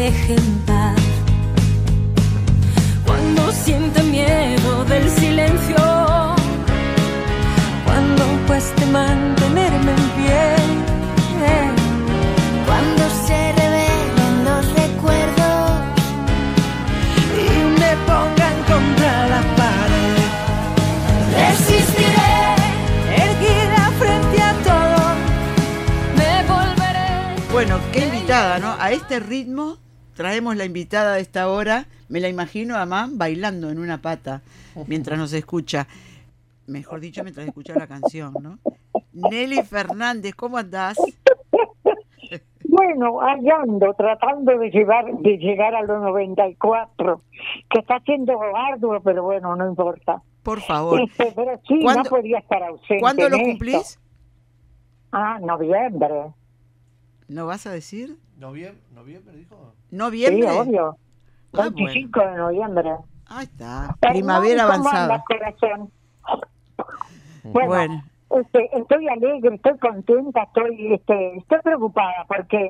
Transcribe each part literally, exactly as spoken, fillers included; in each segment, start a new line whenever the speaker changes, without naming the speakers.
deje en paz. Cuando siente miedo del silencio, cuando cueste mantenerme en pie, cuando se revelen los recuerdos y me pongan contra la pared, resistiré, erguida frente a todo, me volveré.
Bueno, qué invitada, ¿no? A este ritmo traemos la invitada de esta hora. Me la imagino además bailando en una pata mientras nos escucha. Mejor dicho, mientras escucha la canción, ¿no? Nelly Fernández, ¿cómo andás?
Bueno, ahí ando, tratando de llevar, de llegar a los noventa y cuatro, que está siendo arduo, pero bueno, no importa.
Por favor.
Este, pero sí, no podía estar ausente.
¿Cuándo lo
en
cumplís?
esto. Ah, noviembre.
¿No vas a decir?
¿Noviembre, noviembre dijo?
¿Noviembre?
Sí, obvio.
Ah,
veinticinco
bueno.
de noviembre.
Ahí está,
Pero
primavera
no, ¿cómo
avanzada.
anda, corazón? Bueno,
Bueno.
Este, estoy alegre, estoy contenta, estoy, este, estoy preocupada porque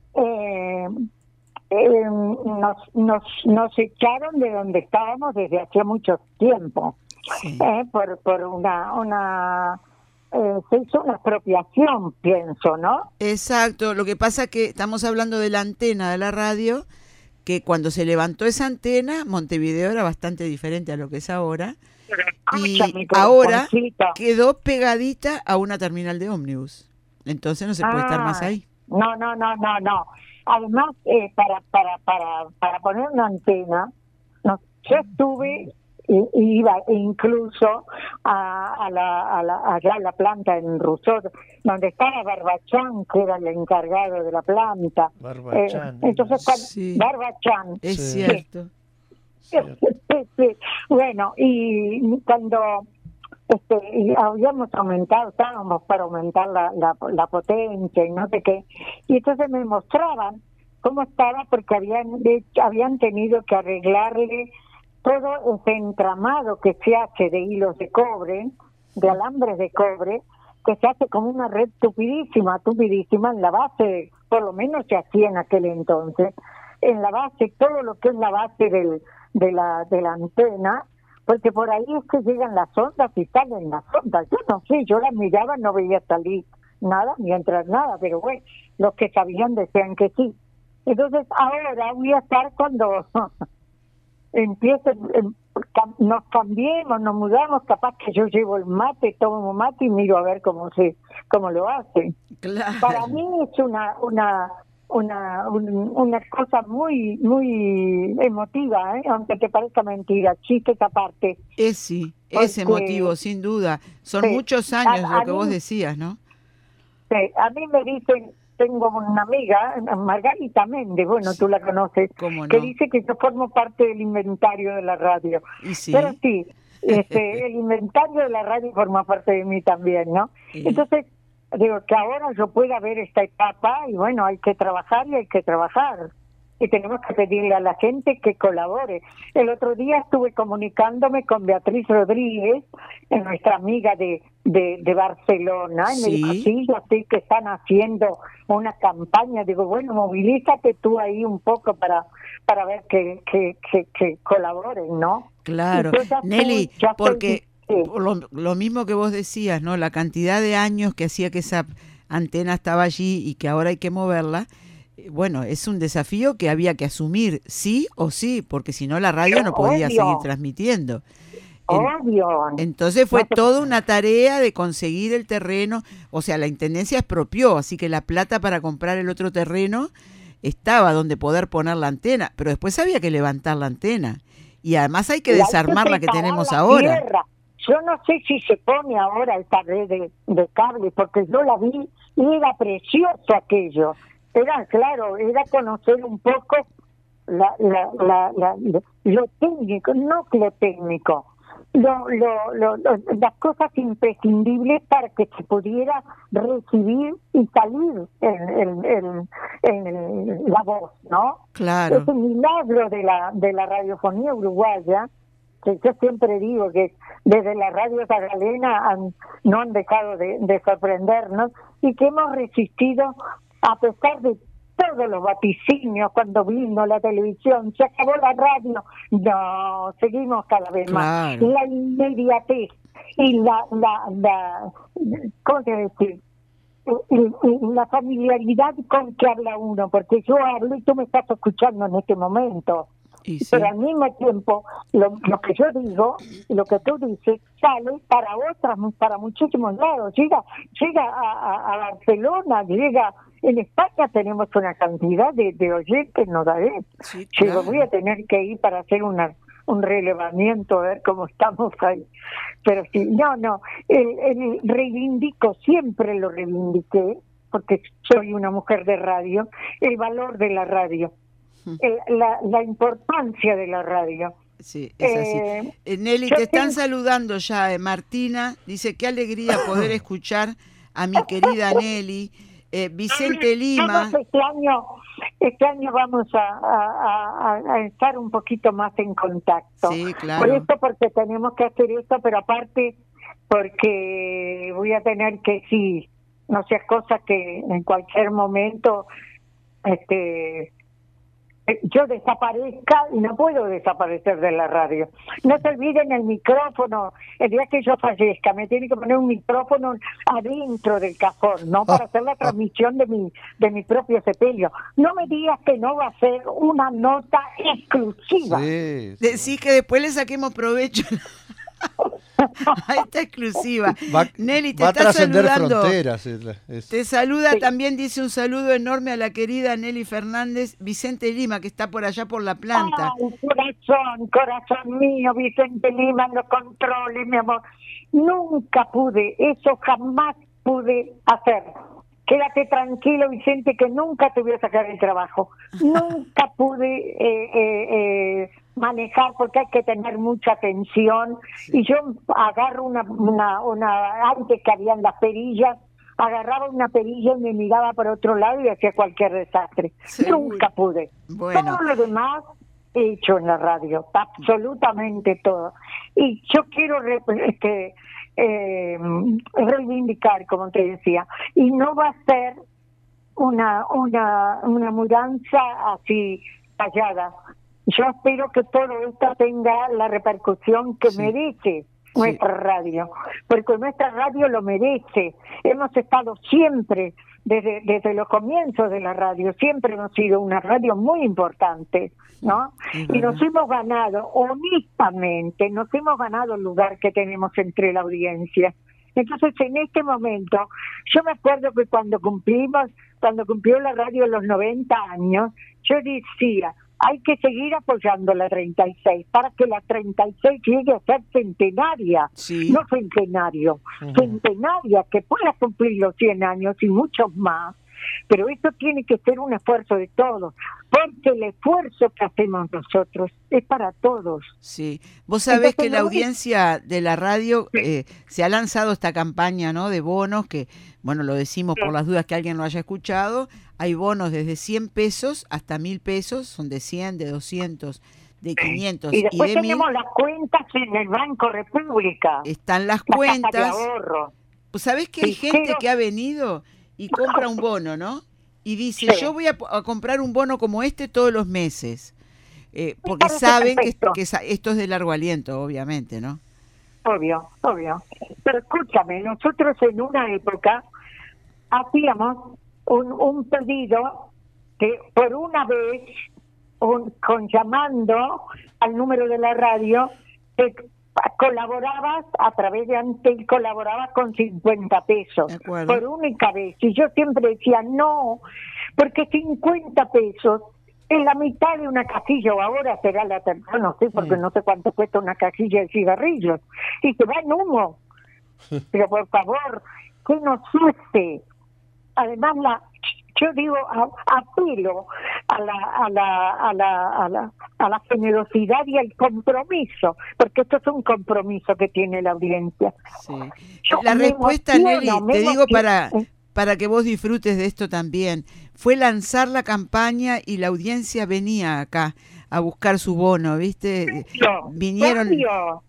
eh, eh, nos, nos, nos echaron de donde estábamos desde hace mucho tiempo,
Sí.
eh, por, por una, una eh, se hizo una expropiación, pienso, ¿no?
Exacto, lo que pasa que estamos hablando de la antena de la radio, que cuando se levantó esa antena, Montevideo era bastante diferente a lo que es ahora, y
Escúchame,
ahora
corazoncito.
quedó pegadita a una terminal de ómnibus, entonces no se puede estar más
Ah,
ahí.
No, no, no, no, no. Además, eh, para, para, para, para poner una antena, no, yo estuve, y, y iba incluso a, a la, a la, allá a la planta en Rousseau, donde estaba Barbachán, que era el encargado de la planta.
Barbachán,
Eh, entonces, cuando-
Sí.
Barbachán.
Es
Sí.
cierto.
Cierto.
Sí, bueno, y cuando este, y habíamos aumentado, estábamos para aumentar la, la, la potencia y no sé qué, y entonces me mostraban cómo estaba, porque habían de- habían tenido que arreglarle todo ese entramado que se hace de hilos de cobre, de alambres de cobre, que se hace como una red tupidísima, tupidísima en la base, por lo menos se hacía en aquel entonces, en la base, todo lo que es la base del, de la de la antena, porque por ahí es que llegan las ondas y salen las ondas. Yo no sé, yo las miraba, no veía salir nada, ni entrar nada, pero bueno, los que sabían decían que sí. Entonces ahora voy a estar cuando empiecen, em, cam- nos cambiemos, nos mudamos, capaz que yo llevo el mate, tomo mate y miro a ver cómo se cómo lo hacen.
Claro.
Para mí es una una una un- una cosa muy muy emotiva, ¿eh? Aunque te parezca mentira, chistes aparte.
Es sí, es
Porque-
emotivo, sin duda. Son
Sí.
muchos años
A- a
lo que
mí-
vos decías, ¿no?
Sí, a mí me dicen, tengo una amiga, Margarita Méndez, bueno, tú la conoces,
¿Cómo
que
no?
dice que yo formo parte del inventario de la radio.
Y sí.
Pero sí, este, el inventario de la radio forma parte de mí también, ¿no?
Sí.
Entonces, digo, que ahora yo pueda ver esta etapa y bueno, hay que trabajar y hay que trabajar. Y tenemos que pedirle a la gente que colabore. El otro día estuve comunicándome con Beatriz Rodríguez, eh, nuestra amiga de, de, de Barcelona, y me
Sí.
dijo, sí, yo sé que están haciendo una campaña. Digo, bueno, movilízate tú ahí un poco para para ver que, que, que, que colaboren, ¿no?
Claro,
Y yo ya estoy-
Nelly,
ya estoy-
porque
sí.
por lo, lo mismo que vos decías, ¿no? La cantidad de años que hacía que esa antena estaba allí y que ahora hay que moverla, eh, bueno, es un desafío que había que asumir, sí o sí, porque si no la radio no podía
Obvio.
seguir transmitiendo. En-
Obvio.
Entonces fue
No te-
toda una tarea de conseguir el terreno, o sea, la Intendencia expropió, así que la plata para comprar el otro terreno estaba donde poder poner la antena, pero después había que levantar la antena. Y además hay que
Y hay
desarmar la que
preparar
tenemos
la
ahora.
tierra. Yo no sé si se pone ahora esta red de, de cable, porque yo la vi y era precioso aquello. Era, claro, era conocer un poco la, la, la, la- lo técnico, no lo técnico, lo, lo, lo, lo- las cosas imprescindibles para que se pudiera recibir y salir en, en, en, en la voz, ¿no?
Claro.
Es un milagro de la de la radiofonía uruguaya, que yo siempre digo que desde la radio Zagalena han, no han dejado de, de sorprendernos y que hemos resistido a pesar de todos los vaticinios cuando vino la televisión, se acabó la radio, no, seguimos cada vez más.
Claro.
La inmediatez y la, la, la ¿cómo se decir? Y, y la familiaridad con que habla uno, porque yo hablo y tú me estás escuchando en este momento.
Y sí.
Pero al mismo tiempo, lo, lo que yo digo y lo que tú dices sale para otras, para muchísimos lados. Llega llega a, a, a Barcelona, llega... En España tenemos una cantidad de, de oyentes, no daré.
Sí,
Yo
claro.
voy a tener que ir para hacer una, un relevamiento, a ver cómo estamos ahí. Pero sí, no, no, el, el reivindico, siempre lo reivindiqué, porque soy una mujer de radio, el valor de la radio. El, la, la importancia de la radio.
Sí, es así.
Eh,
Eh, Nelly,
yo
te están
tengo-
saludando ya. eh, Martina dice, qué alegría poder escuchar a mi querida Nelly. Eh, Vicente Lima,
Todos Este año, este año vamos a, a, a- a estar un poquito más en contacto.
Sí, claro.
Por esto, porque tenemos que hacer esto, pero aparte porque voy a tener que, sí, no sea cosa que en cualquier momento este eh, yo desaparezca, y no puedo desaparecer de la radio. No se olviden el micrófono. El día que yo fallezca me tiene que poner un micrófono adentro del cajón, no para hacer la transmisión de mi de mi propio sepelio. No me digas que no va a ser una nota exclusiva.
Sí, sí.
decís que después le saquemos provecho a esta exclusiva.
Va,
Nelly, te
va a
está
trascender
saludando.
fronteras. es la- es-
Te saluda
Sí.
también, dice un saludo enorme a la querida Nelly Fernández, Vicente Lima, que está por allá por la planta.
Ay, corazón, corazón mío, Vicente Lima, en los controles, mi amor. Nunca pude, eso jamás pude hacer. Quédate tranquilo, Vicente, que nunca te voy a sacar el trabajo. Nunca pude eh, eh, eh, manejar porque hay que tener mucha atención. Y yo agarro una, una, una, antes que habían las perillas, agarraba una perilla y me miraba por otro lado y hacía cualquier desastre.
Seguro.
Nunca pude.
Bueno.
Todo lo demás he hecho en la radio, absolutamente todo. Y yo quiero re- este, eh, reivindicar, como te decía, y no va a ser una una una mudanza así callada. Yo espero que todo esto tenga la repercusión que
Sí.
merece nuestra radio, porque nuestra radio lo merece. Hemos estado siempre, desde, desde los comienzos de la radio, siempre hemos sido una radio muy importante, ¿no?
Es
Y nos
verdad.
hemos ganado, honestamente, nos hemos ganado el lugar que tenemos entre la audiencia. Entonces, en este momento, yo me acuerdo que cuando cumplimos, cuando cumplió la radio los noventa años, yo decía, hay que seguir apoyando la treinta y seis para que la treinta y seis llegue a ser centenaria,
Sí.
no centenario,
Ujú.
centenaria, que pueda cumplir los cien años y muchos más. Pero esto tiene que ser un esfuerzo de todos, porque el esfuerzo que hacemos nosotros es para todos.
Sí, vos sabés
Entonces,
que la
no-
audiencia de la radio eh, se ha lanzado esta campaña, ¿no? De bonos que, bueno, lo decimos por las dudas que alguien lo haya escuchado. Hay bonos desde cien pesos hasta mil pesos, son de cien, de doscientos, de quinientos
Y
y,
después
de mil.
tenemos las cuentas en el Banco República,
Están las
la Caja de
cuentas.
ahorro.
Pues sabés que hay
Sí,
gente
pero-
que ha venido y compra un bono, ¿no? Y dice,
Sí.
yo voy a, a comprar un bono como este todos los meses. Eh,
Me
porque
parece
saben que,
perfecto.
que sa- esto es de largo aliento, obviamente, ¿no?
Obvio, obvio. Pero escúchame, nosotros en una época hacíamos un, un pedido que por una vez, un, con llamando al número de la radio, te colaborabas a través de Antel, colaborabas con cincuenta pesos
De acuerdo.
por única vez. Y yo siempre decía, no, porque cincuenta pesos es la mitad de una cajilla, o ahora será la tercera, no sé, porque
Mm.
no sé cuánto cuesta una cajilla de cigarrillos, y se va en humo. Pero por favor, que nos sueste. Además, la yo digo, a- apelo a la, a la, a la, a la, a la generosidad y al compromiso, porque esto es un compromiso que tiene la audiencia.
Sí.
Yo
La
me
respuesta,
emociono,
Nelly,
me
te digo
emociono.
para, para que vos disfrutes de esto también, fue lanzar la campaña y la audiencia venía acá a buscar su bono, ¿viste?
Obvio,
Vinieron
obvio.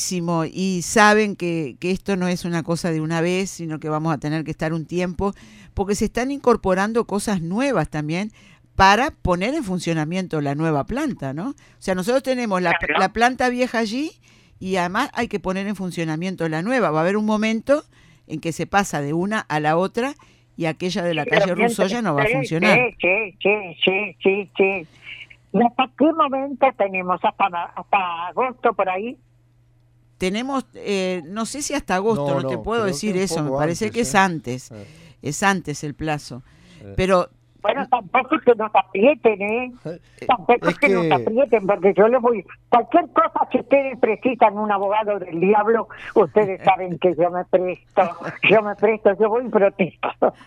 muchísimo y saben que, que esto no es una cosa de una vez, sino que vamos a tener que estar un tiempo, porque se están incorporando cosas nuevas también para poner en funcionamiento la nueva planta, ¿no? O sea, nosotros tenemos la,
Claro.
la planta vieja allí y además hay que poner en funcionamiento la nueva. Va a haber un momento en que se pasa de una a la otra y aquella de la calle
Pero
Rousseau ya no va a
sí,
funcionar.
Sí, sí, sí, sí, sí, sí. ¿Y hasta qué momento tenemos? ¿Hasta, hasta agosto por ahí?
Tenemos, eh, no sé si hasta agosto, no,
No,
te
no,
puedo
creo
decir
que un
eso, me
poco
parece
antes,
que es
¿eh?
antes,
Eh,
es antes el plazo.
eh.
Pero
Bueno, tampoco es que nos aprieten, ¿eh? Tampoco es
Es
que, nos
que
aprieten, porque yo les voy... Cualquier cosa que ustedes precisan, un abogado del diablo, ustedes saben que yo me presto, yo me presto, yo voy y protesto.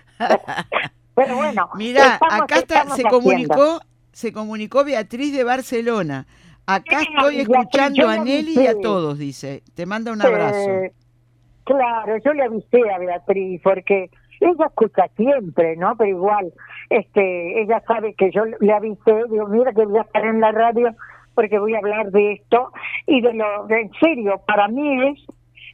Pero bueno,
mira,
estamos-
acá está,
estamos
se
haciendo.
comunicó, se comunicó Beatriz de Barcelona. Acá
Sí,
estoy
Beatriz,
escuchando
yo
a
le
Nelly y a
avisé.
todos, dice. Te manda un abrazo.
Eh, claro, yo le avisé a Beatriz porque ella escucha siempre, ¿no? Pero igual, este, ella sabe que yo le avisé, digo, mira que voy a estar en la radio porque voy a hablar de esto y de lo, de, en serio, para mí es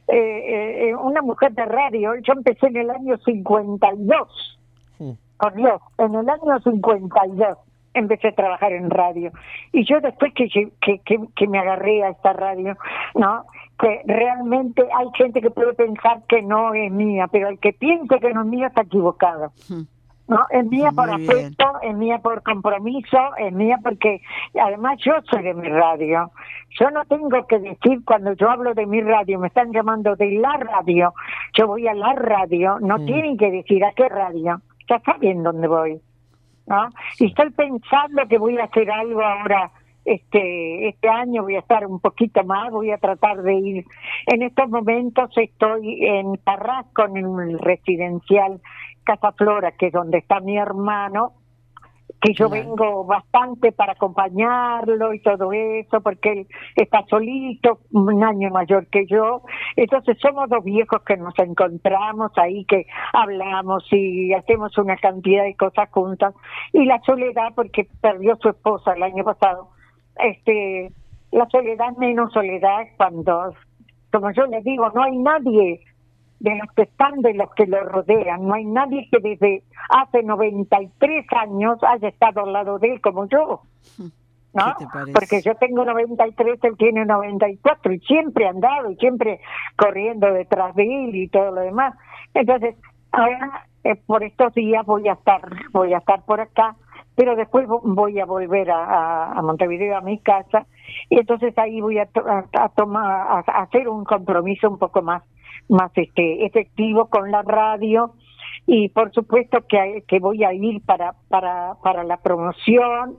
eh, eh, una mujer de radio. Yo empecé en el año cincuenta y dos,
Mm.
por Dios, en el año cincuenta y dos empecé a trabajar en radio. Y yo después que, lle- que, que, que me agarré a esta radio, ¿no? Que realmente hay gente que puede pensar que no es mía, pero el que piense que no es mía está equivocado.
Hmm.
No, es mía por
Muy bien.
afecto, es mía por compromiso, es mía porque además yo soy de mi radio. Yo no tengo que decir cuando yo hablo de mi radio, me están llamando de la radio, yo voy a la radio, no
Mm.
tienen que decir a qué radio, ya saben dónde voy, ¿no? Y estoy pensando que voy a hacer algo ahora, este este año voy a estar un poquito más, voy a tratar de ir. En estos momentos estoy en Carrasco, en el residencial Casa Flora, que es donde está mi hermano, que yo
Claro.
vengo bastante para acompañarlo y todo eso, porque él está solito, un año mayor que yo. Entonces somos dos viejos que nos encontramos ahí, que hablamos y hacemos una cantidad de cosas juntas. Y la soledad, porque perdió su esposa el año pasado, este la soledad es menos soledad cuando, como yo les digo, no hay nadie de los que están, de los que lo rodean, no hay nadie que desde hace noventa y tres años haya estado al lado de él como yo, ¿no?
¿Qué te parece?
Porque yo tengo noventa y tres, él tiene noventa y cuatro y siempre he andado y siempre corriendo detrás de él y todo lo demás. Entonces, ahora eh, por estos días voy a estar voy a estar por acá, pero después vo- voy a volver a, a, a Montevideo, a mi casa, y entonces ahí voy a, to- a, a tomar a, a hacer un compromiso un poco más más este efectivo con la radio, y por supuesto que hay- que voy a ir para para para la promoción.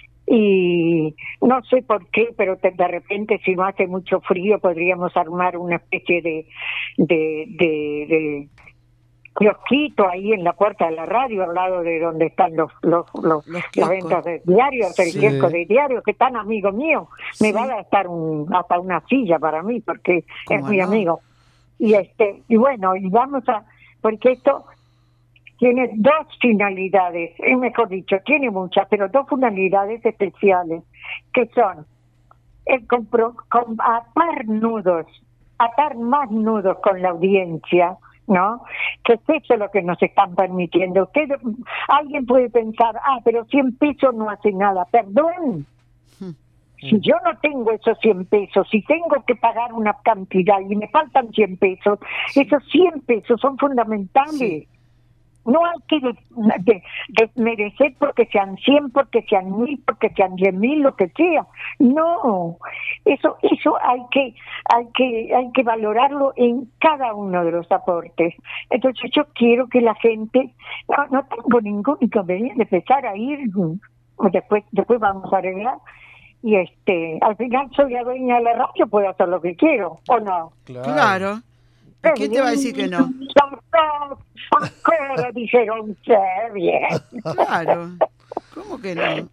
Y no sé por qué, pero te- de repente si no hace mucho frío podríamos armar una especie de de de, de kiosquito ahí en la puerta de la radio, al lado de donde están los los los,
Los
las
kioscos.
ventas de diarios, el
Sí.
kiosco de diarios, que tan amigo mío, me
Sí.
va a gastar un, hasta una silla para mí, porque es
¿Cómo
mi
no?
amigo. Y este y bueno, y vamos a, porque esto tiene dos finalidades, es mejor dicho, tiene muchas, pero dos finalidades especiales, que son el compro, com- atar nudos, atar más nudos con la audiencia, ¿no? Que es eso lo que nos están permitiendo. Usted, alguien puede pensar, ah, pero cien pesos no hace nada. Perdón. Si yo no tengo esos cien pesos, si tengo que pagar una cantidad y me faltan cien pesos, esos cien pesos son fundamentales.
Sí.
No hay que de- de- desmerecer porque sean cien, porque sean mil, porque sean diez mil, lo que sea. No, eso eso hay que hay que hay que valorarlo en cada uno de los aportes. Entonces yo quiero que la gente, no, no tengo ningún inconveniente de empezar a ir, después después vamos a arreglar. Y este, al final soy la dueña de la radio, puedo hacer lo que quiero, ¿o no?
Claro. ¿Y quién te va a decir que no?
Ancora dijeron ser bien.
Claro. ¿Cómo que no?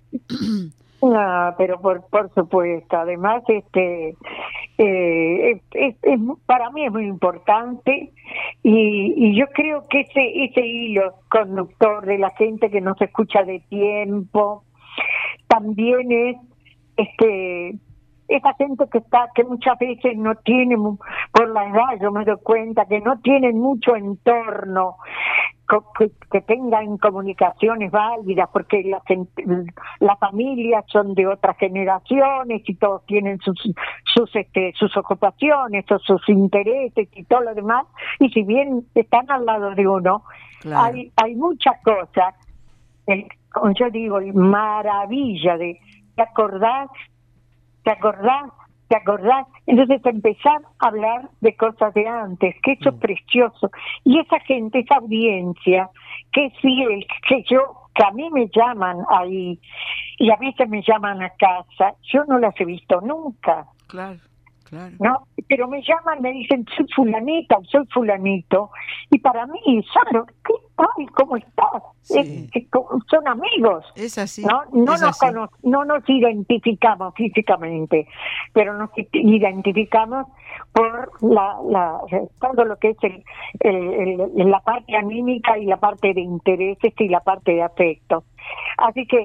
No, pero por por supuesto. Además, este, eh, es, es- es mu- para mí es muy importante, y, y yo creo que ese ese hilo conductor de la gente que no se escucha de tiempo también es este esa gente que está que muchas veces no tiene mu- por la edad, yo me doy cuenta que no tienen mucho entorno, co- que, que tengan comunicaciones válidas, porque las, en- las familias son de otras generaciones y todos tienen sus sus este, sus ocupaciones o sus intereses y todo lo demás, y si bien están al lado de uno,
Claro.
hay hay muchas cosas, el- como yo digo, el maravilla de ¿te acordás? ¿Te acordás? ¿Te acordás? Entonces empezar a hablar de cosas de antes, que eso es precioso. Y esa gente, esa audiencia, que es fiel, que yo, que a mí me llaman ahí, y a veces me llaman a casa, yo no las he visto nunca,
Claro, claro.
¿no? Pero me llaman, me dicen, soy fulanita, o soy fulanito, y para mí, Sandro, ¿qué tal? ¿Cómo estás?
Sí.
Es- que co- son amigos.
Es así.
No, no
es
nos
así.
cono- no nos identificamos físicamente, pero nos i- identificamos por la, la todo lo que es el, el- el- la parte anímica y la parte de intereses y la parte de afecto. Así que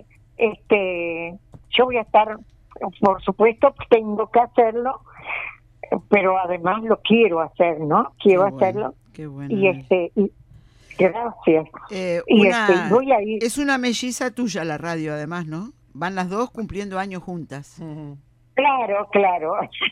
este yo voy a estar, por supuesto, tengo que hacerlo, pero además lo quiero hacer, ¿no? Quiero
Qué bueno,
hacerlo.
qué bueno,
Y
Nelly.
este y, gracias.
Eh,
Y
una,
este, voy a ir.
Es una melliza tuya la radio, además, ¿no? Van las dos cumpliendo años juntas.
Ujú.
Claro, claro.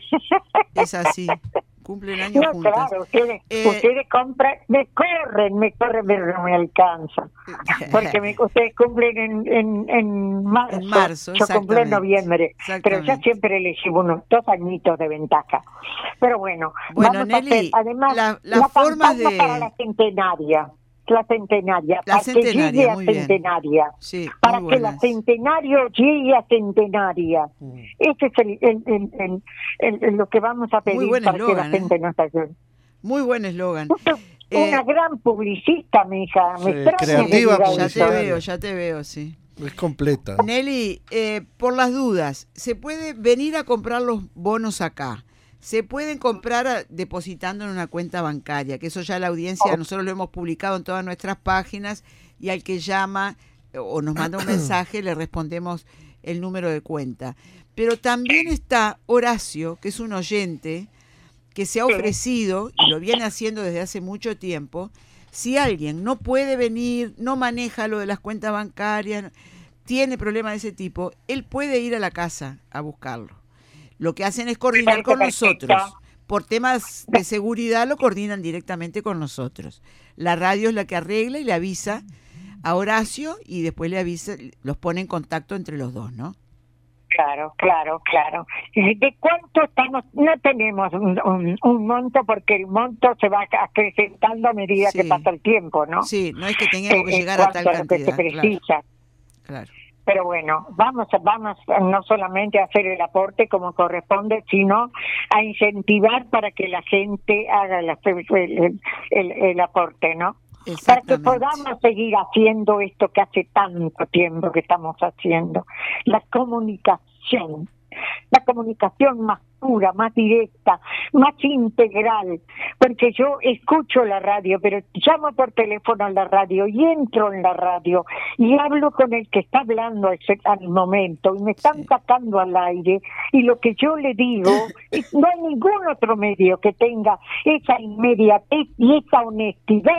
Es así. Cumplen años
No,
juntas.
claro, ustedes,
Eh,
ustedes compran, me corren, me corren, pero no me alcanza. Porque me, ustedes cumplen en, en, en marzo,
En marzo,
yo cumplo en
exactamente.
noviembre, pero yo
Exactamente.
siempre les llevo unos dos añitos de ventaja. Pero bueno,
Bueno,
vamos
Nelly,
a hacer, además,
la- las
la
formas
campaña
de-
para la centenaria, la centenaria,
La
para
centenaria,
que llegue a
muy bien.
centenaria.
Sí,
Para
muy
que la
buenas.
centenario llegue a centenaria.
Ujú.
Ese es el, el, el, el- el- el- lo que vamos a pedir
buen
para que la
eslogan, ¿eh?
gente nos ayude.
Muy buen eslogan.
Una
Eh,
gran publicista, mi hija. Me
Sí,
extraña que
creativa
diga
Ya te
eso.
publicitaria.
veo, ya te veo, sí.
Es completa.
Nelly, eh, por las dudas, ¿se puede venir a comprar los bonos acá? Se pueden comprar a- depositando en una cuenta bancaria, que eso ya la audiencia, nosotros lo hemos publicado en todas nuestras páginas, y al que llama eh, o nos manda un mensaje le respondemos el número de cuenta. Pero también está Horacio, que es un oyente que se ha ofrecido, y lo viene haciendo desde hace mucho tiempo, si alguien no puede venir, no maneja lo de las cuentas bancarias, tiene problemas de ese tipo, él puede ir a la casa a buscarlo. Lo que hacen es coordinar con
Perfecto.
nosotros. Por temas de seguridad lo coordinan directamente con nosotros. La radio es la que arregla y le avisa a Horacio y después le avisa, los pone en contacto entre los dos, ¿no?
Claro, claro, claro. ¿De cuánto estamos? No tenemos un, un- un monto porque el monto se va acrecentando a medida
Sí.
que pasa el tiempo, ¿no?
Sí, no es que tengamos
Eh,
que
en
llegar a tal
cuanto lo que se
cantidad. Claro,
precisa.
claro.
Pero bueno, vamos, a- vamos a no solamente a hacer el aporte como corresponde, sino a incentivar para que la gente haga la- el, el- el- el aporte, ¿no? Para que
Exactamente.
podamos seguir haciendo esto que hace tanto tiempo que estamos haciendo. La comunicación, la comunicación más pura, más directa, más integral, porque yo escucho la radio, pero llamo por teléfono a la radio y entro en la radio y hablo con el que está hablando ese- al momento y me están
Sí.
sacando al aire y lo que yo le digo, es- no hay ningún otro medio que tenga esa inmediatez y esa honestidad.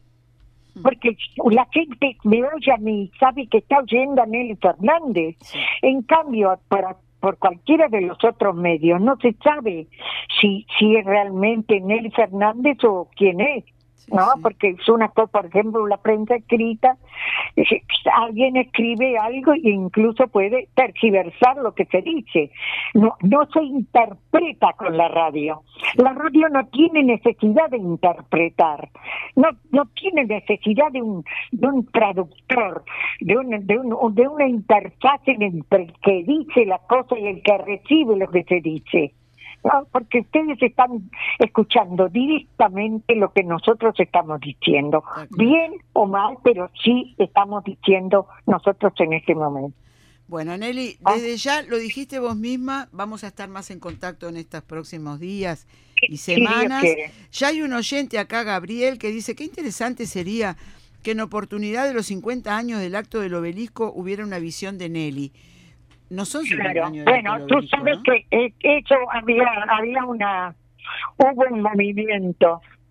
Porque la gente me oye a mí, sabe que está oyendo a Nelly Fernández.
Sí.
En cambio, para, por cualquiera de los otros medios, no se sabe si, si es realmente Nelly Fernández o quién es,
Sí,
¿no?
sí.
Porque es una cosa, por ejemplo, la prensa escrita, eh, alguien escribe algo e incluso puede tergiversar lo que se dice. No, no se interpreta con la radio. La radio no tiene necesidad de interpretar, no no tiene necesidad de un de un traductor, de un, de un, de una interfaz entre el que dice la cosa y el que recibe lo que se dice. No, porque ustedes están escuchando directamente lo que nosotros estamos diciendo,
Está claro.
bien o mal, pero sí estamos diciendo nosotros en este momento.
Bueno, Nelly,
Ah.
desde ya lo dijiste vos misma, vamos a estar más en contacto en estos próximos días y
Si Dios
semanas.
quiere.
Ya hay un oyente acá, Gabriel, que dice, qué interesante sería que en oportunidad de los cincuenta años del acto del obelisco hubiera una visión de Nelly. No son cincuenta
Claro,
años del
bueno,
acto del
tú
obelisco,
sabes
¿no?
que eh, eso había había una hubo un movimiento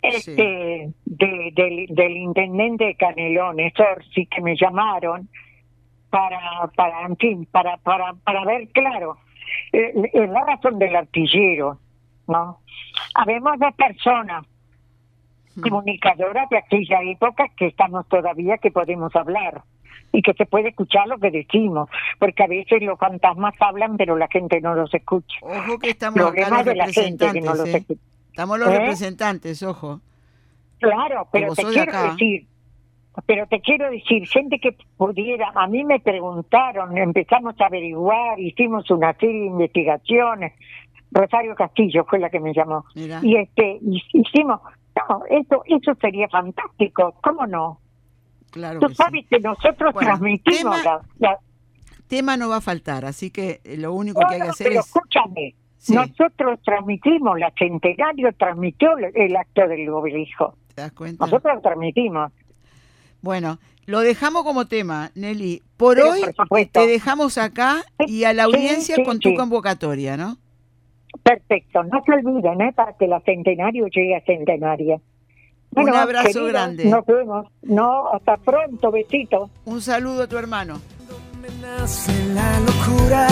este de, del, del intendente de Canelones, Orsi, que me llamaron para, para en fin, para, para, para ver, claro, eh, eh, la razón del artillero, ¿no? Habemos dos personas comunicadoras de aquella época que estamos todavía, que podemos hablar y que se puede escuchar lo que decimos, porque a veces los fantasmas hablan pero la gente no los escucha.
Ojo que estamos acá
Problema
los
de la gente que no los
representantes, ¿eh?
escucha.
Estamos los
¿Eh?
representantes, ojo.
Claro, pero
vos
te
sos de
quiero
acá.
decir, pero te quiero decir, gente que pudiera, a mí me preguntaron, empezamos a averiguar, hicimos una serie de investigaciones, Rosario Castillo fue la que me llamó,
Mirá.
y este y- hicimos, no, eso, eso sería fantástico, ¿cómo no?
Claro
Tú
que
sabes
sí.
que nosotros
Bueno,
transmitimos
tema-
la, la-
Tema no va a faltar, así que eh, lo único
No,
que hay que
no,
hacer
pero
es...
escúchame,
Sí.
nosotros transmitimos, la Centenario transmitió el- el acto del obelisco,
¿Te das cuenta?
nosotros lo transmitimos.
Bueno, lo dejamos como tema, Nelly. Por
Pero,
hoy
por supuesto.
te dejamos acá y a la
Sí,
audiencia
sí,
con tu
sí.
convocatoria, ¿no?
Perfecto, no se olviden, ¿eh? Para que la Centenario llegue a Centenaria.
Un abrazo
queridos,
grande.
Nos vemos. No, hasta pronto, besito.
Un saludo a tu hermano.
Me nace la locura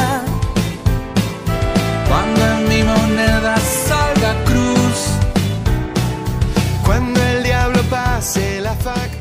cuando en mi moneda salga cruz, cuando el diablo pase la factura.